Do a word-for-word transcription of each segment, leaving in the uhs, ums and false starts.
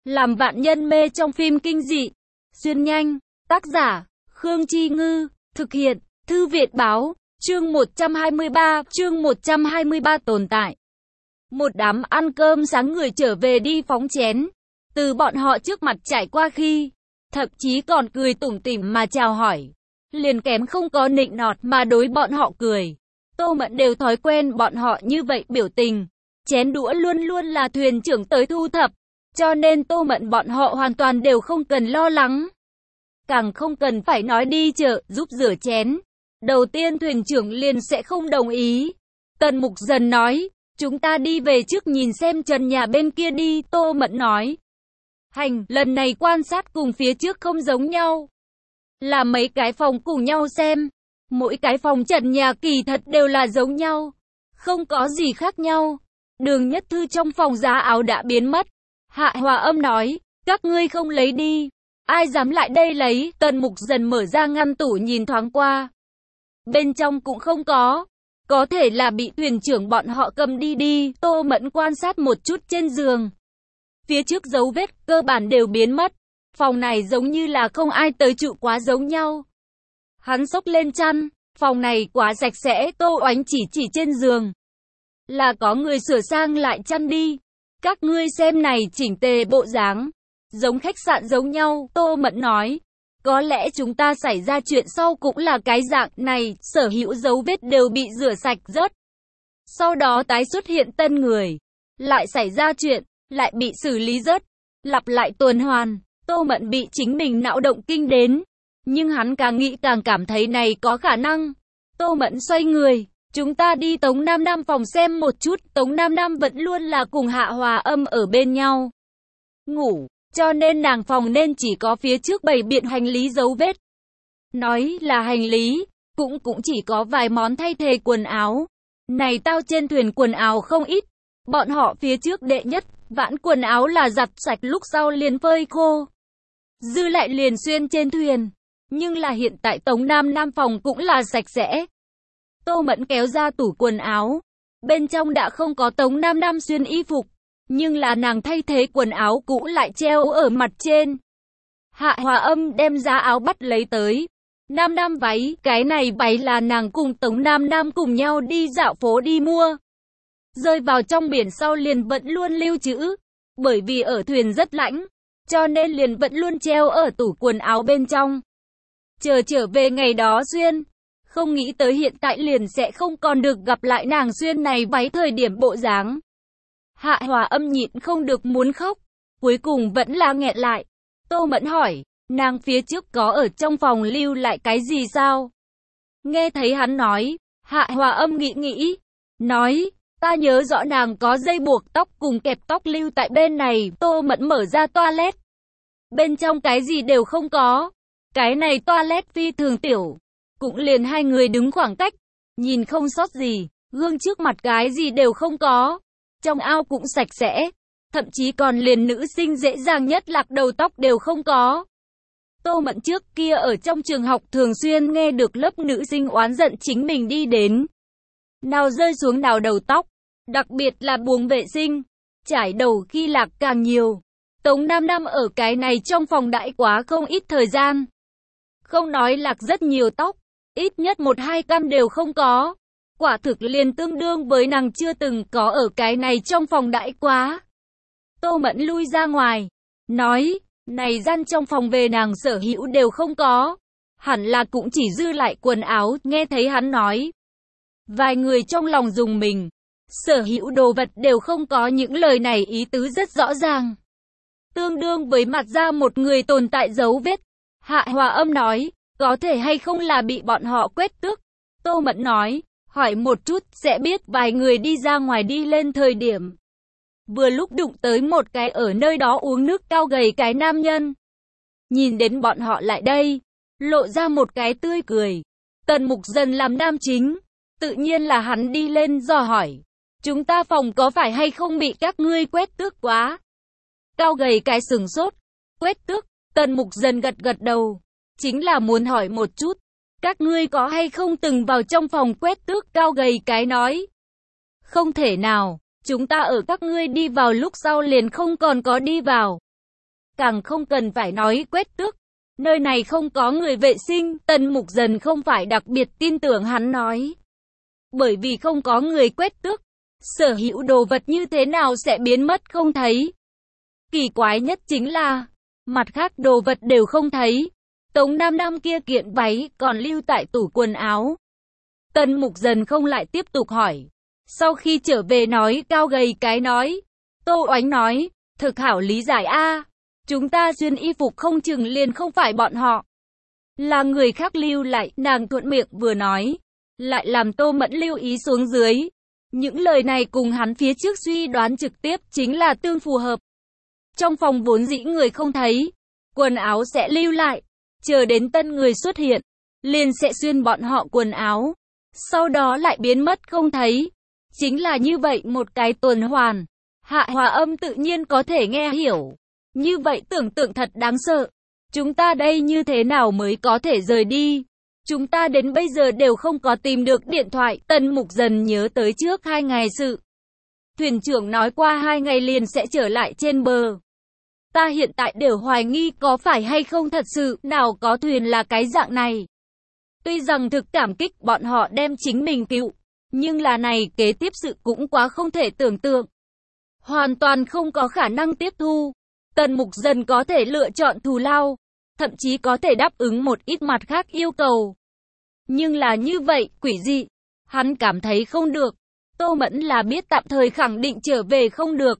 Làm vạn nhân mê trong phim kinh dị. Xuyên nhanh. Tác giả, Khương Chi Ngư. Thực hiện, Thư viện Báo. Chương một trăm hai mươi ba, chương một trăm hai mươi ba tồn tại. Một đám ăn cơm sáng người trở về đi phóng chén. Từ bọn họ trước mặt trải qua khi, thậm chí còn cười tủm tỉm mà chào hỏi. Liền kém không có nịnh nọt mà đối bọn họ cười. Tô Mẫn đều thói quen bọn họ như vậy biểu tình. Chén đũa luôn luôn là thuyền trưởng tới thu thập. Cho nên Tô Mẫn bọn họ hoàn toàn đều không cần lo lắng. Càng không cần phải nói đi chợ, giúp rửa chén. Đầu tiên thuyền trưởng liền sẽ không đồng ý. Tần Mục Dần nói, chúng ta đi về trước nhìn xem trần nhà bên kia đi, Tô Mẫn nói. Hành, lần này quan sát cùng phía trước không giống nhau. Là mấy cái phòng cùng nhau xem. Mỗi cái phòng trần nhà kỳ thật đều là giống nhau. Không có gì khác nhau. Đường Nhất Thư trong phòng giá áo đã biến mất. Hạ Hòa Âm nói, các ngươi không lấy đi. Ai dám lại đây lấy, Tần Mục Dần mở ra ngăn tủ nhìn thoáng qua. Bên trong cũng không có. Có thể là bị thuyền trưởng bọn họ cầm đi đi. Tô Mẫn quan sát một chút trên giường. Phía trước dấu vết cơ bản đều biến mất. Phòng này giống như là không ai tới trụ quá giống nhau. Hắn xốc lên chăn. Phòng này quá sạch sẽ. Tô Oánh chỉ chỉ trên giường. Là có người sửa sang lại chăn đi. Các ngươi xem này chỉnh tề bộ dáng. Giống khách sạn giống nhau. Tô Mẫn nói. Có lẽ chúng ta xảy ra chuyện sau cũng là cái dạng này. Sở hữu dấu vết đều bị rửa sạch rớt. Sau đó tái xuất hiện tân người. Lại xảy ra chuyện. Lại bị xử lý rớt. Lặp lại tuần hoàn. Tô Mẫn bị chính mình não động kinh đến. Nhưng hắn càng nghĩ càng cảm thấy này có khả năng. Tô Mẫn xoay người. Chúng ta đi Tống Nam Nam phòng xem một chút. Tống Nam Nam vẫn luôn là cùng Hạ Hòa Âm ở bên nhau ngủ. Cho nên nàng phòng nên chỉ có phía trước bày biện hành lý dấu vết. Nói là hành lý. Cũng cũng chỉ có vài món thay thế quần áo. Này tao trên thuyền quần áo không ít. Bọn họ phía trước đệ nhất. Vãn quần áo là giặt sạch lúc sau liền phơi khô. Dư lại liền xuyên trên thuyền. Nhưng là hiện tại Tống Nam Nam phòng cũng là sạch sẽ. Tô Mẫn kéo ra tủ quần áo. Bên trong đã không có Tống Nam Nam xuyên y phục. Nhưng là nàng thay thế quần áo cũ lại treo ở mặt trên. Hạ Hòa Âm đem giá áo bắt lấy tới. Nam Nam váy, cái này váy là nàng cùng Tống Nam Nam cùng nhau đi dạo phố đi mua. Rơi vào trong biển sau liền vẫn luôn lưu trữ. Bởi vì ở thuyền rất lạnh. Cho nên liền vẫn luôn treo ở tủ quần áo bên trong. Chờ trở về ngày đó xuyên. Không nghĩ tới hiện tại liền sẽ không còn được gặp lại nàng xuyên này váy thời điểm bộ dáng. Hạ Hòa Âm nhịn không được muốn khóc. Cuối cùng vẫn là nghẹn lại. Tô Mẫn hỏi, nàng phía trước có ở trong phòng lưu lại cái gì sao? Nghe thấy hắn nói, Hạ Hòa Âm nghĩ nghĩ. Nói, ta nhớ rõ nàng có dây buộc tóc cùng kẹp tóc lưu tại bên này. Tô Mẫn mở ra toilet. Bên trong cái gì đều không có. Cái này toilet phi thường tiểu. Cũng liền hai người đứng khoảng cách. Nhìn không sót gì. Gương trước mặt cái gì đều không có. Trong ao cũng sạch sẽ. Thậm chí còn liền nữ sinh dễ dàng nhất lạc đầu tóc đều không có. Tô Mẫn trước kia ở trong trường học thường xuyên nghe được lớp nữ sinh oán giận chính mình đi đến. Nào rơi xuống nào đầu tóc. Đặc biệt là buồng vệ sinh. Trải đầu khi lạc càng nhiều. Tống Nam Nam ở cái này trong phòng đại quá không ít thời gian. Không nói lạc rất nhiều tóc. Ít nhất một hai căn đều không có. Quả thực liền tương đương với nàng chưa từng có ở cái này trong phòng đại quá. Tô Mẫn lui ra ngoài. Nói, này gian trong phòng về nàng sở hữu đều không có. Hẳn là cũng chỉ dư lại quần áo. Nghe thấy hắn nói. Vài người trong lòng dùng mình. Sở hữu đồ vật đều không có, những lời này ý tứ rất rõ ràng. Tương đương với mặt ra một người tồn tại dấu vết. Hạ Hòa Âm nói, có thể hay không là bị bọn họ quét tước. Tô Mẫn nói, hỏi một chút sẽ biết. Vài người đi ra ngoài đi lên thời điểm. Vừa lúc đụng tới một cái ở nơi đó uống nước cao gầy cái nam nhân. Nhìn đến bọn họ lại đây. Lộ ra một cái tươi cười. Tần Mục Dần làm nam chính. Tự nhiên là hắn đi lên dò hỏi. Chúng ta phòng có phải hay không bị các ngươi quét tước quá? Cao gầy cái sừng sốt. Quét tước. Tần Mục Dần gật gật đầu. Chính là muốn hỏi một chút. Các ngươi có hay không từng vào trong phòng quét tước? Cao gầy cái nói. Không thể nào. Chúng ta ở các ngươi đi vào lúc sau liền không còn có đi vào. càng không cần phải nói quét tước. Nơi này không có người vệ sinh, Tần Mục Dần không phải đặc biệt tin tưởng hắn nói. Bởi vì không có người quét tước, sở hữu đồ vật như thế nào sẽ biến mất không thấy. Kỳ quái nhất chính là, mặt khác đồ vật đều không thấy. Tống Nam Nam kia kiện váy còn lưu tại tủ quần áo. Tần Mục Dần không lại tiếp tục hỏi. Sau khi trở về nói cao gầy cái nói. Tô Oánh nói, thực hảo lý giải a, chúng ta xuyên y phục không chừng liền không phải bọn họ. Là người khác lưu lại, nàng thuận miệng vừa nói. Lại làm Tô Mẫn lưu ý xuống dưới. Những lời này cùng hắn phía trước suy đoán trực tiếp chính là tương phù hợp. Trong phòng vốn dĩ người không thấy, quần áo sẽ lưu lại. Chờ đến tân người xuất hiện, liền sẽ xuyên bọn họ quần áo. Sau đó lại biến mất không thấy. Chính là như vậy một cái tuần hoàn. Hạ Hòa Âm tự nhiên có thể nghe hiểu. Như vậy tưởng tượng thật đáng sợ. Chúng ta đây như thế nào mới có thể rời đi? Chúng ta đến bây giờ đều không có tìm được điện thoại. Tần Mục Dần nhớ tới trước hai ngày sự. Thuyền trưởng nói qua hai ngày liền sẽ trở lại trên bờ. Ta hiện tại đều hoài nghi có phải hay không thật sự, nào có thuyền là cái dạng này. Tuy rằng thực cảm kích bọn họ đem chính mình cứu, nhưng là này kế tiếp sự cũng quá không thể tưởng tượng. Hoàn toàn không có khả năng tiếp thu. Tần Mục Dần có thể lựa chọn thù lao, thậm chí có thể đáp ứng một ít mặt khác yêu cầu. Nhưng là như vậy, quỷ dị, hắn cảm thấy không được. Tô Mẫn là biết tạm thời khẳng định trở về không được.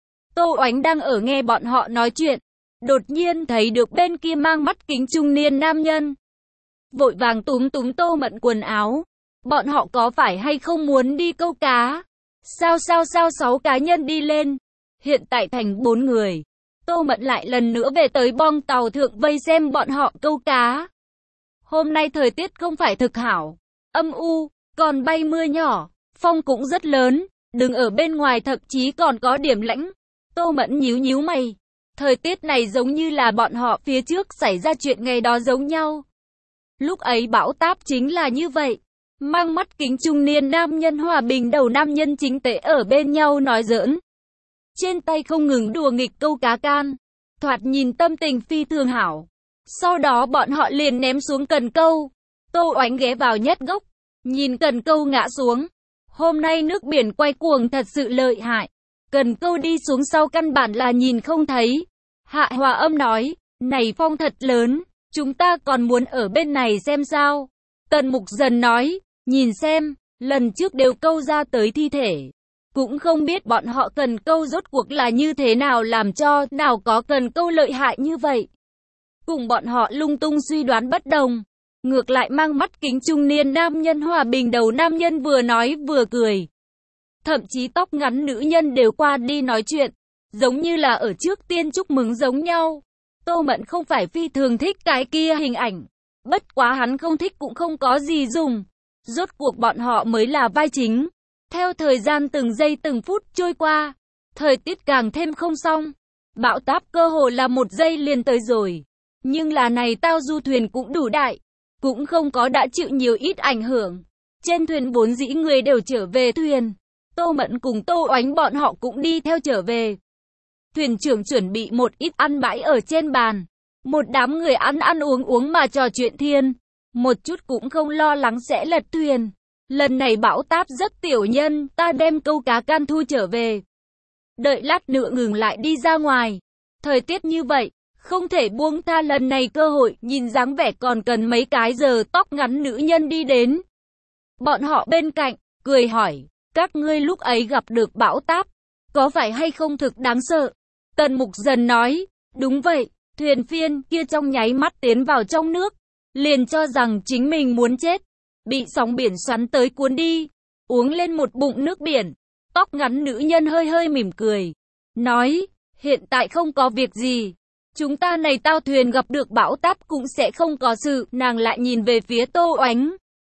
Tô Oánh đang ở nghe bọn họ nói chuyện, đột nhiên thấy được bên kia mang mắt kính trung niên nam nhân. Vội vàng túm túm Tô Mẫn quần áo. Bọn họ có phải hay không muốn đi câu cá? Sao sao sao sáu cá nhân đi lên. Hiện tại thành bốn người. Tô Mẫn lại lần nữa về tới bong tàu thượng vây xem bọn họ câu cá. Hôm nay thời tiết không phải thực hảo, âm u, còn bay mưa nhỏ, phong cũng rất lớn, đứng ở bên ngoài thậm chí còn có điểm lạnh. Tô Mẫn nhíu nhíu mày, thời tiết này giống như là bọn họ phía trước xảy ra chuyện ngày đó giống nhau. Lúc ấy bão táp chính là như vậy, mang mắt kính trung niên nam nhân hòa bình đầu nam nhân chính tế ở bên nhau nói giỡn. Trên tay không ngừng đùa nghịch câu cá can, thoạt nhìn tâm tình phi thường hảo. Sau đó bọn họ liền ném xuống cần câu. Tô Oánh ghé vào nhất gốc, nhìn cần câu ngã xuống. Hôm nay nước biển quay cuồng thật sự lợi hại. Cần câu đi xuống sau căn bản là nhìn không thấy. Hạ Hòa Âm nói, này phong thật lớn, chúng ta còn muốn ở bên này xem sao. Tần Mục Dần nói, nhìn xem, lần trước đều câu ra tới thi thể. Cũng không biết bọn họ cần câu rốt cuộc là như thế nào làm cho nào có cần câu lợi hại như vậy. Cùng bọn họ lung tung suy đoán bất đồng. Ngược lại mang mắt kính trung niên nam nhân hòa bình đầu nam nhân vừa nói vừa cười. Thậm chí tóc ngắn nữ nhân đều qua đi nói chuyện. Giống như là ở trước tiên chúc mừng giống nhau. Tô Mẫn không phải phi thường thích cái kia hình ảnh. Bất quá hắn không thích cũng không có gì dùng. Rốt cuộc bọn họ mới là vai chính. Theo thời gian từng giây từng phút trôi qua, thời tiết càng thêm không xong. Bão táp cơ hồ là một giây liền tới rồi. Nhưng là này tao du thuyền cũng đủ đại, cũng không có đã chịu nhiều ít ảnh hưởng. Trên thuyền bốn dĩ người đều trở về thuyền. Tô Mẫn cùng Tô Oánh bọn họ cũng đi theo trở về. Thuyền trưởng chuẩn bị một ít ăn bãi ở trên bàn. Một đám người ăn ăn uống uống mà trò chuyện thiên. Một chút cũng không lo lắng sẽ lật thuyền. Lần này bão táp rất tiểu nhân, ta đem câu cá can thu trở về. Đợi lát nữa ngừng lại đi ra ngoài. Thời tiết như vậy, không thể buông tha lần này cơ hội, nhìn dáng vẻ còn cần mấy cái giờ tóc ngắn nữ nhân đi đến. Bọn họ bên cạnh, cười hỏi, các ngươi lúc ấy gặp được bão táp, có phải hay không thực đáng sợ? Tần Mục Dần nói, đúng vậy, thuyền phiên kia trong nháy mắt tiến vào trong nước, liền cho rằng chính mình muốn chết, bị sóng biển xoắn tới cuốn đi, uống lên một bụng nước biển. Tóc ngắn nữ nhân hơi hơi mỉm cười, nói, hiện tại không có việc gì. Chúng ta này tao thuyền gặp được bão táp cũng sẽ không có sự. Nàng lại nhìn về phía Tô Oánh.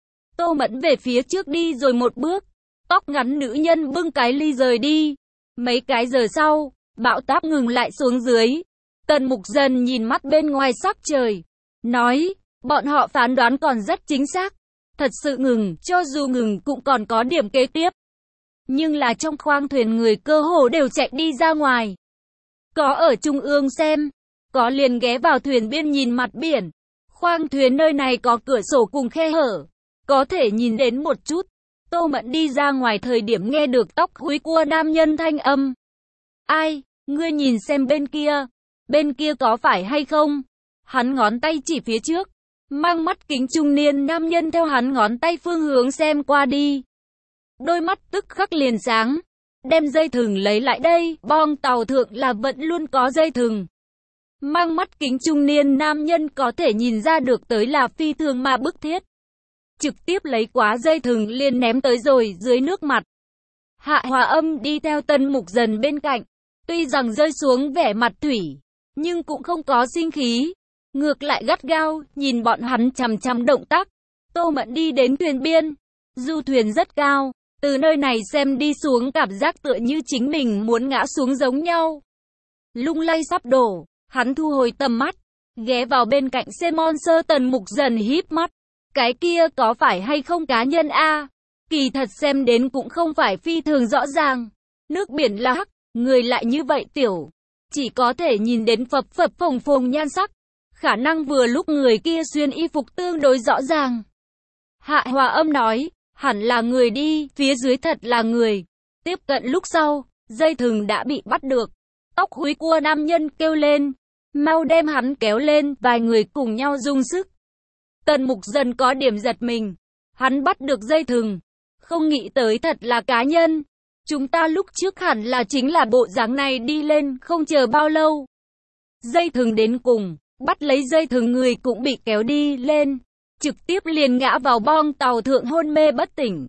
Tô Mẫn về phía trước đi rồi một bước. Tóc ngắn nữ nhân bưng cái ly rời đi. Mấy cái giờ sau, bão táp ngừng lại xuống dưới. Tần Mục Dần nhìn mắt bên ngoài sắc trời, nói, bọn họ phán đoán còn rất chính xác. Thật sự ngừng, cho dù ngừng cũng còn có điểm kế tiếp. Nhưng là trong khoang thuyền người cơ hồ đều chạy đi ra ngoài. Có ở trung ương xem, có liền ghé vào thuyền biên nhìn mặt biển. Khoang thuyền nơi này có cửa sổ cùng khe hở, có thể nhìn đến một chút. Tô Mẫn đi ra ngoài thời điểm nghe được tóc húi cua nam nhân thanh âm. Ai, ngươi nhìn xem bên kia, bên kia có phải hay không? Hắn ngón tay chỉ phía trước, mang mắt kính trung niên nam nhân theo hắn ngón tay phương hướng xem qua đi. Đôi mắt tức khắc liền sáng, đem dây thừng lấy lại đây, bong tàu thượng là vẫn luôn có dây thừng. Mang mắt kính trung niên nam nhân có thể nhìn ra được tới là phi thường mà bức thiết. Trực tiếp lấy quá dây thừng liền ném tới rồi dưới nước mặt. Hạ Hòa Âm đi theo Tần Mục Dần bên cạnh, tuy rằng rơi xuống vẻ mặt thủy, nhưng cũng không có sinh khí, ngược lại gắt gao, nhìn bọn hắn chằm chằm động tác. Tô Mẫn đi đến thuyền biên, du thuyền rất cao, từ nơi này xem đi xuống cảm giác tựa như chính mình muốn ngã xuống giống nhau. Lung lay sắp đổ, hắn thu hồi tầm mắt, ghé vào bên cạnh Simon Sơ. Tần Mục Dần híp mắt, cái kia có phải hay không cá nhân a? Kỳ thật xem đến cũng không phải phi thường rõ ràng, nước biển là hắc, người lại như vậy tiểu, chỉ có thể nhìn đến phập phập phồng phồng nhan sắc, khả năng vừa lúc người kia xuyên y phục tương đối rõ ràng. Hạ Hòa Âm nói, hẳn là người đi, phía dưới thật là người. Tiếp cận lúc sau, dây thừng đã bị bắt được. Tóc húi cua nam nhân kêu lên, mau đem hắn kéo lên, vài người cùng nhau dùng sức. Tần Mục Dần có điểm giật mình, hắn bắt được dây thừng, không nghĩ tới thật là cá nhân. Chúng ta lúc trước hẳn là chính là bộ dáng này đi lên, không chờ bao lâu. Dây thừng đến cùng, bắt lấy dây thừng người cũng bị kéo đi lên, trực tiếp liền ngã vào bong tàu thượng hôn mê bất tỉnh.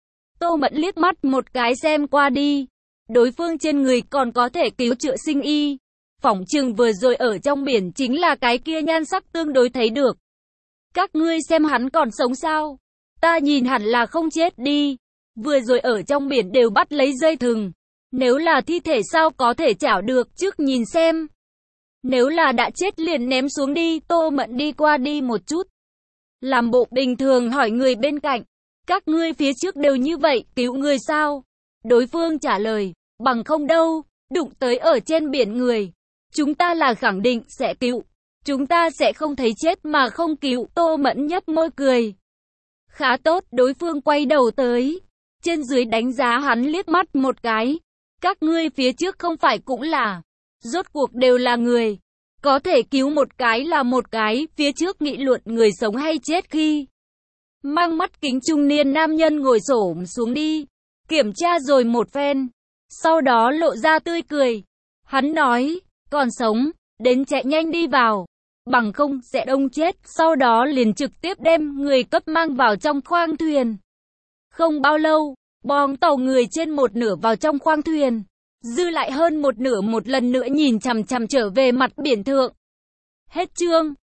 Tô Mẫn liếc mắt một cái xem qua đi, đối phương trên người còn có thể cứu chữa sinh y. Phỏng chừng vừa rồi ở trong biển chính là cái kia nhan sắc tương đối thấy được. Các ngươi xem hắn còn sống sao? Ta nhìn hẳn là không chết đi. Vừa rồi ở trong biển đều bắt lấy dây thừng. Nếu là thi thể sao có thể chảo được, trước nhìn xem. Nếu là đã chết liền ném xuống đi. Tô Mẫn đi qua đi một chút, làm bộ bình thường hỏi người bên cạnh, các ngươi phía trước đều như vậy, cứu người sao? Đối phương trả lời, bằng không đâu, đụng tới ở trên biển người, chúng ta là khẳng định sẽ cứu, chúng ta sẽ không thấy chết mà không cứu. Tô Mẫn nhấp môi cười, khá tốt. Đối phương quay đầu tới, trên dưới đánh giá hắn liếc mắt một cái, các ngươi phía trước không phải cũng là, rốt cuộc đều là người, có thể cứu một cái là một cái. Phía trước nghị luận người sống hay chết khi mang mắt kính trung niên nam nhân ngồi xổm xuống đi, kiểm tra rồi một phen, sau đó lộ ra tươi cười. Hắn nói, còn sống, đến chạy nhanh đi vào, bằng không sẽ đông chết. Sau đó liền trực tiếp đem người cấp mang vào trong khoang thuyền. Không bao lâu, bong tàu người trên một nửa vào trong khoang thuyền, dư lại hơn một nửa một lần nữa nhìn chằm chằm trở về mặt biển thượng. Hết chương.